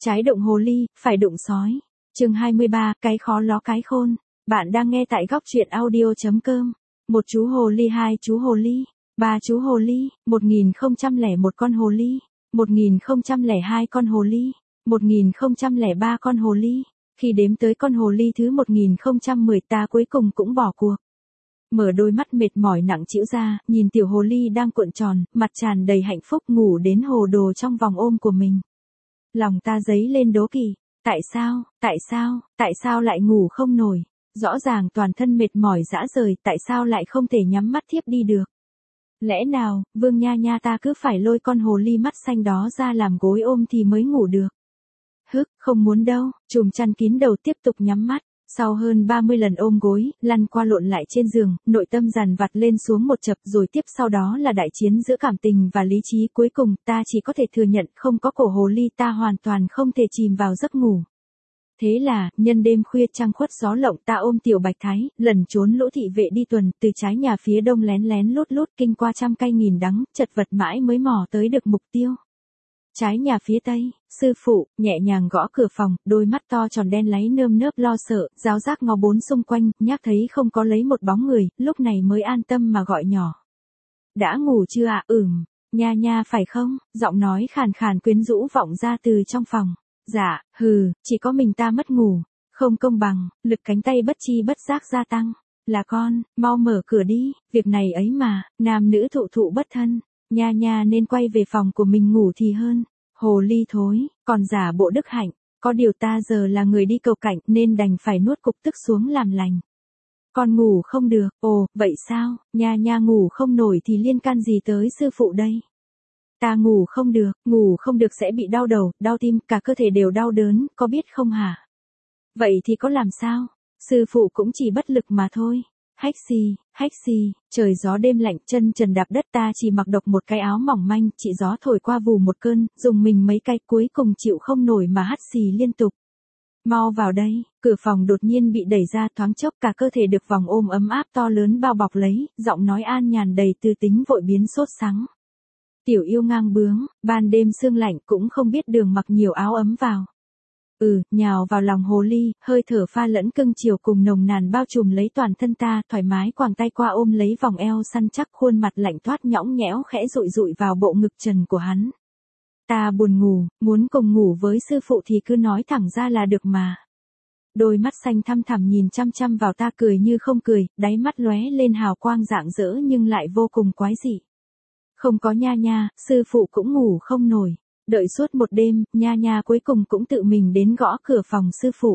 Trái đụng hồ ly, phải đụng sói. Chương 23, cái khó ló cái khôn. Bạn đang nghe tại góc truyện audio.com. Một chú hồ ly, hai chú hồ ly, ba chú hồ ly, 1001 con hồ ly, 1002 con hồ ly, 1003 con hồ ly. Khi đếm tới con hồ ly thứ 1010 ta cuối cùng cũng bỏ cuộc. Mở đôi mắt mệt mỏi nặng trĩu ra, nhìn tiểu hồ ly đang cuộn tròn, mặt tràn đầy hạnh phúc ngủ đến hồ đồ trong vòng ôm của mình. Lòng ta dấy lên đố kỵ, tại sao lại ngủ không nổi? Rõ ràng toàn thân mệt mỏi rã rời, tại sao lại không thể nhắm mắt thiếp đi được? Lẽ nào, Vương Nha Nha ta cứ phải lôi con hồ ly mắt xanh đó ra làm gối ôm thì mới ngủ được? Không muốn đâu, chùm chăn kín đầu tiếp tục nhắm mắt. Sau hơn 30 lần ôm gối, lăn qua lộn lại trên giường, nội tâm dằn vặt lên xuống một chập rồi tiếp sau đó là đại chiến giữa cảm tình và lý trí. Cuối cùng ta chỉ có thể thừa nhận không có cổ hồ ly ta hoàn toàn không thể chìm vào giấc ngủ. Thế là, nhân đêm khuya trăng khuất gió lộng ta ôm tiểu Bạch Thái, lần trốn lũ thị vệ đi tuần, từ trái nhà phía đông lén lén lút lút kinh qua trăm cây nghìn đắng, chật vật mãi mới mò tới được mục tiêu. Trái nhà phía tây, sư phụ, nhẹ nhàng gõ cửa phòng, đôi mắt to tròn đen láy nơm nớp lo sợ, giáo giác ngó bốn xung quanh, nhác thấy không có lấy một bóng người, lúc này mới an tâm mà gọi nhỏ. Đã ngủ chưa ạ? Nha Nha phải không? Giọng nói khàn khàn quyến rũ vọng ra từ trong phòng. Dạ, chỉ có mình ta mất ngủ. Không công bằng, lực cánh tay bất chi bất giác gia tăng. Là con, mau mở cửa đi, việc này ấy mà, nam nữ thụ thụ bất thân. Nha Nha nên quay về phòng của mình ngủ thì hơn. Hồ ly thối, còn giả bộ đức hạnh. Có điều ta giờ là người đi cầu cảnh nên đành phải nuốt cục tức xuống làm lành. Con ngủ không được, ồ, vậy sao? Nha Nha ngủ không nổi thì liên can gì tới sư phụ đây? Ta ngủ không được sẽ bị đau đầu, đau tim, cả cơ thể đều đau đớn, có biết không hả? Vậy thì có làm sao? Sư phụ cũng chỉ bất lực mà thôi. Hách xì, trời gió đêm lạnh, chân trần đạp đất ta chỉ mặc độc một cái áo mỏng manh, chỉ gió thổi qua vù một cơn, dùng mình mấy cái cuối cùng chịu không nổi mà hắt xì liên tục. Mau vào đây, cửa phòng đột nhiên bị đẩy ra thoáng chốc cả cơ thể được vòng ôm ấm áp to lớn bao bọc lấy, giọng nói an nhàn đầy tư tính vội biến sốt sắng. Tiểu yêu ngang bướng, ban đêm sương lạnh cũng không biết đường mặc nhiều áo ấm vào. Nhào vào lòng hồ ly, hơi thở pha lẫn cưng chiều cùng nồng nàn bao trùm lấy toàn thân ta, thoải mái quàng tay qua ôm lấy vòng eo săn chắc khuôn mặt lạnh toát nhõng nhẽo khẽ dụi dụi vào bộ ngực trần của hắn. Ta buồn ngủ, muốn cùng ngủ với sư phụ thì cứ nói thẳng ra là được mà. Đôi mắt xanh thăm thẳm nhìn chăm chăm vào ta cười như không cười, đáy mắt lóe lên hào quang rạng rỡ nhưng lại vô cùng quái dị. Không có Nha Nha, sư phụ cũng ngủ không nổi. Đợi suốt một đêm, Nha Nha cuối cùng cũng tự mình đến gõ cửa phòng sư phụ.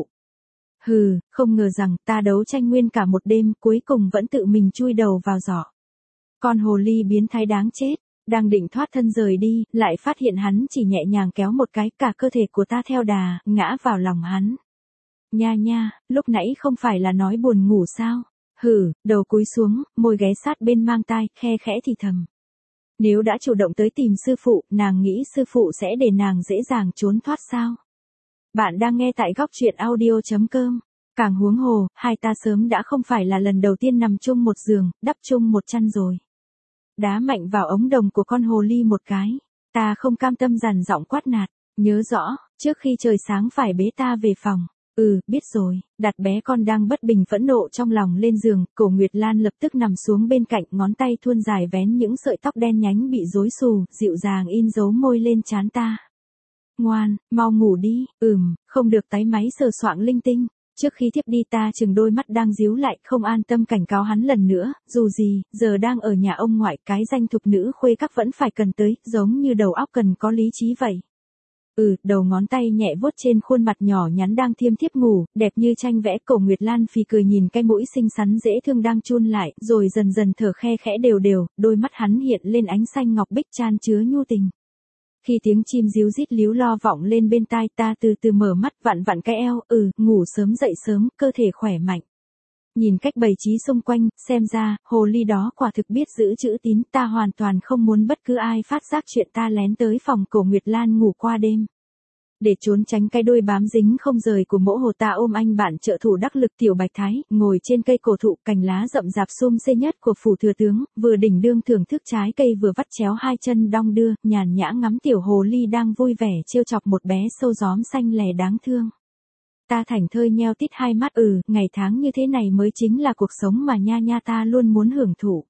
Không ngờ rằng ta đấu tranh nguyên cả một đêm, cuối cùng vẫn tự mình chui đầu vào giỏ. Con hồ ly biến thái đáng chết, đang định thoát thân rời đi, lại phát hiện hắn chỉ nhẹ nhàng kéo một cái, cả cơ thể của ta theo đà, ngã vào lòng hắn. Nha Nha, lúc nãy không phải là nói buồn ngủ sao? Đầu cúi xuống, môi ghé sát bên mang tai, khe khẽ thì thầm. Nếu đã chủ động tới tìm sư phụ, nàng nghĩ sư phụ sẽ để nàng dễ dàng trốn thoát sao? Bạn đang nghe tại góc truyện audio.com. Càng huống hồ, hai ta sớm đã không phải là lần đầu tiên nằm chung một giường, đắp chung một chăn rồi. Đá mạnh vào ống đồng của con hồ ly một cái. Ta không cam tâm dằn giọng quát nạt. Nhớ rõ, trước khi trời sáng phải bế ta về phòng. Biết rồi, đặt bé con đang bất bình phẫn nộ trong lòng lên giường, Cổ Nguyệt Lan lập tức nằm xuống bên cạnh, ngón tay thuôn dài vén những sợi tóc đen nhánh bị rối xù, dịu dàng in dấu môi lên trán ta. Ngoan, mau ngủ đi, không được táy máy sờ soạng linh tinh. Trước khi thiếp đi ta chừng đôi mắt đang díu lại, không an tâm cảnh cáo hắn lần nữa, dù gì, giờ đang ở nhà ông ngoại, cái danh thục nữ khuê các vẫn phải cần tới, giống như đầu óc cần có lý trí vậy. Đầu ngón tay nhẹ vuốt trên khuôn mặt nhỏ nhắn đang thiêm thiếp ngủ, đẹp như tranh vẽ. Cổ Nguyệt Lan phì cười nhìn cái mũi xinh xắn dễ thương đang chun lại, rồi dần dần thở khe khẽ đều đều, đôi mắt hắn hiện lên ánh xanh ngọc bích chan chứa nhu tình. Khi tiếng chim ríu rít líu lo vọng lên bên tai ta từ từ mở mắt vặn vặn cái eo, ngủ sớm dậy sớm, cơ thể khỏe mạnh. Nhìn cách bày trí xung quanh, xem ra, hồ ly đó quả thực biết giữ chữ tín, ta hoàn toàn không muốn bất cứ ai phát giác chuyện ta lén tới phòng Cổ Nguyệt Lan ngủ qua đêm. Để trốn tránh cái đuôi bám dính không rời của mỗ hồ, ta ôm anh bạn trợ thủ đắc lực Tiểu Bạch Thái, ngồi trên cây cổ thụ cành lá rậm rạp xê nhất của phủ thừa tướng, vừa đỉnh đương thưởng thức trái cây vừa vắt chéo hai chân đong đưa, nhàn nhã ngắm tiểu hồ ly đang vui vẻ trêu chọc một bé sâu gióm xanh lè đáng thương. Ta thảnh thơi nheo tít hai mắt, ngày tháng như thế này mới chính là cuộc sống mà nha nha ta luôn muốn hưởng thụ.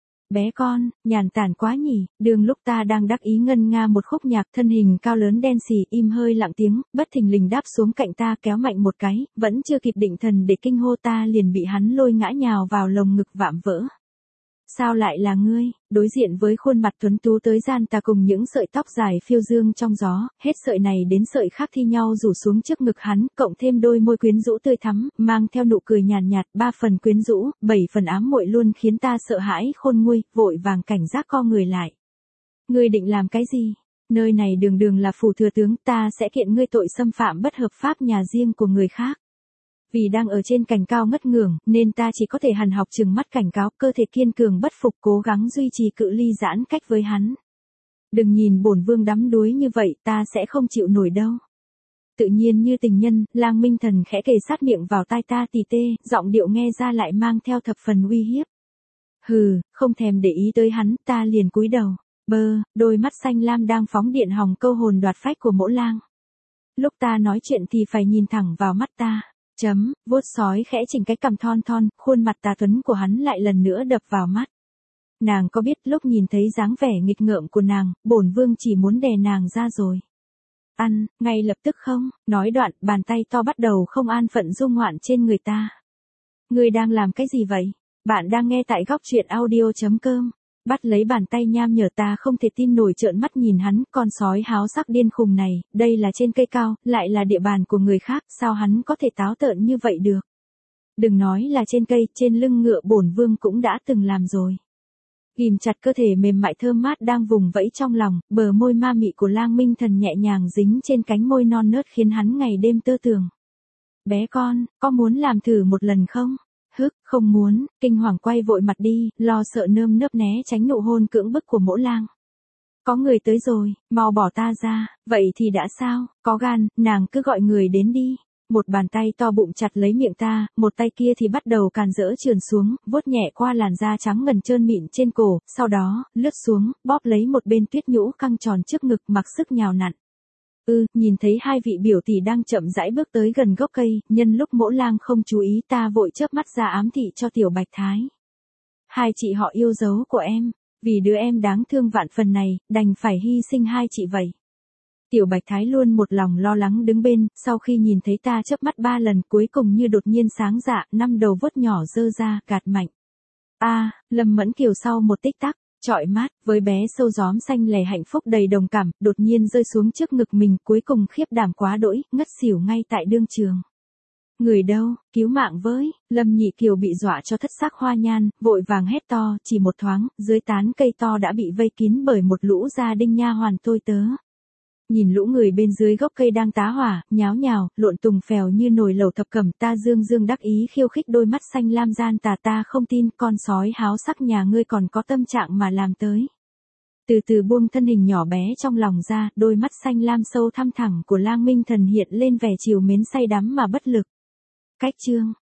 Bé con, nhàn tản quá nhỉ, đường lúc ta đang đắc ý ngân nga một khúc nhạc, thân hình cao lớn đen xì im hơi lặng tiếng, bất thình lình đáp xuống cạnh ta kéo mạnh một cái, vẫn chưa kịp định thần để kinh hô ta liền bị hắn lôi ngã nhào vào lồng ngực vạm vỡ. Sao lại là ngươi? Đối diện với khuôn mặt tuấn tú tới gian ta cùng những sợi tóc dài phiêu dương trong gió, hết sợi này đến sợi khác thi nhau rủ xuống trước ngực hắn, cộng thêm đôi môi quyến rũ tươi thắm, mang theo nụ cười nhàn nhạt, 3 phần quyến rũ, 7 phần ám muội luôn khiến ta sợ hãi khôn nguôi, vội vàng cảnh giác co người lại. Ngươi định làm cái gì? Nơi này đường đường là phủ thừa tướng, ta sẽ kiện ngươi tội xâm phạm bất hợp pháp nhà riêng của người khác. Vì đang ở trên cành cao ngất ngưởng, nên ta chỉ có thể hằn học trừng mắt cảnh cáo, cơ thể kiên cường bất phục cố gắng duy trì cự ly giãn cách với hắn. Đừng nhìn bổn vương đắm đuối như vậy, ta sẽ không chịu nổi đâu. Tự nhiên như tình nhân, Lang Minh Thần khẽ kề sát miệng vào tai ta tì tê, giọng điệu nghe ra lại mang theo thập phần uy hiếp. Hừ, không thèm để ý tới hắn, ta liền cúi đầu. Đôi mắt xanh lam đang phóng điện hòng câu hồn đoạt phách của Mỗ Lang. Lúc ta nói chuyện thì phải nhìn thẳng vào mắt ta. Vuốt sói khẽ chỉnh cái cằm thon thon, khuôn mặt tà tuấn của hắn lại lần nữa đập vào mắt. Nàng có biết lúc nhìn thấy dáng vẻ nghịch ngợm của nàng, bổn vương chỉ muốn đè nàng ra rồi. Ăn, ngay lập tức không, nói đoạn, bàn tay to bắt đầu không an phận du ngoạn trên người ta. Ngươi đang làm cái gì vậy? Bạn đang nghe tại góc truyện audio.com. Bắt lấy bàn tay nham nhở ta không thể tin nổi trợn mắt nhìn hắn, con sói háo sắc điên khùng này, đây là trên cây cao, lại là địa bàn của người khác, sao hắn có thể táo tợn như vậy được? Đừng nói là trên cây, trên lưng ngựa bổn vương cũng đã từng làm rồi. Ghim chặt cơ thể mềm mại thơm mát đang vùng vẫy trong lòng, bờ môi ma mị của Lang Minh Thần nhẹ nhàng dính trên cánh môi non nớt khiến hắn ngày đêm tơ tường. Bé con, có muốn làm thử một lần không? Không muốn, kinh hoàng quay vội mặt đi, lo sợ nơm nớp né tránh nụ hôn cưỡng bức của Mỗ Lang. Có người tới rồi, mau bỏ ta ra, vậy thì đã sao, có gan, nàng cứ gọi người đến đi. Một bàn tay to bụng chặt lấy miệng ta, một tay kia thì bắt đầu càn rỡ trườn xuống, vuốt nhẹ qua làn da trắng ngần trơn mịn trên cổ, sau đó, lướt xuống, bóp lấy một bên tuyết nhũ căng tròn trước ngực mặc sức nhào nặn. Nhìn thấy hai vị biểu tỷ đang chậm rãi bước tới gần gốc cây, nhân lúc Mỗ Lang không chú ý ta vội chớp mắt ra ám thị cho Tiểu Bạch Thái. Hai chị họ yêu dấu của em, vì đứa em đáng thương vạn phần này, đành phải hy sinh hai chị vậy. Tiểu Bạch Thái luôn một lòng lo lắng đứng bên, sau khi nhìn thấy ta chớp mắt 3 lần cuối cùng như đột nhiên sáng dạ, 5 đầu vuốt nhỏ giơ ra, gạt mạnh. Lâm Mẫn Kiều sau một tích tắc, trọi mát, với bé sâu gióm xanh lè hạnh phúc đầy đồng cảm, đột nhiên rơi xuống trước ngực mình, cuối cùng khiếp đảm quá đỗi, ngất xỉu ngay tại đương trường. Người đâu, cứu mạng với, Lâm Nhị Kiều bị dọa cho thất xác hoa nhan, vội vàng hét to, chỉ một thoáng, dưới tán cây to đã bị vây kín bởi một lũ gia đinh nha hoàn tôi tớ. Nhìn lũ người bên dưới gốc cây đang tá hỏa, nháo nhào, lộn tùng phèo như nồi lẩu thập cẩm, ta dương dương đắc ý khiêu khích đôi mắt xanh lam gian tà, ta không tin con sói háo sắc nhà ngươi còn có tâm trạng mà làm tới. Từ từ buông thân hình nhỏ bé trong lòng ra, đôi mắt xanh lam sâu thăm thẳm của Lang Minh Thần hiện lên vẻ trìu mến say đắm mà bất lực. Cách chương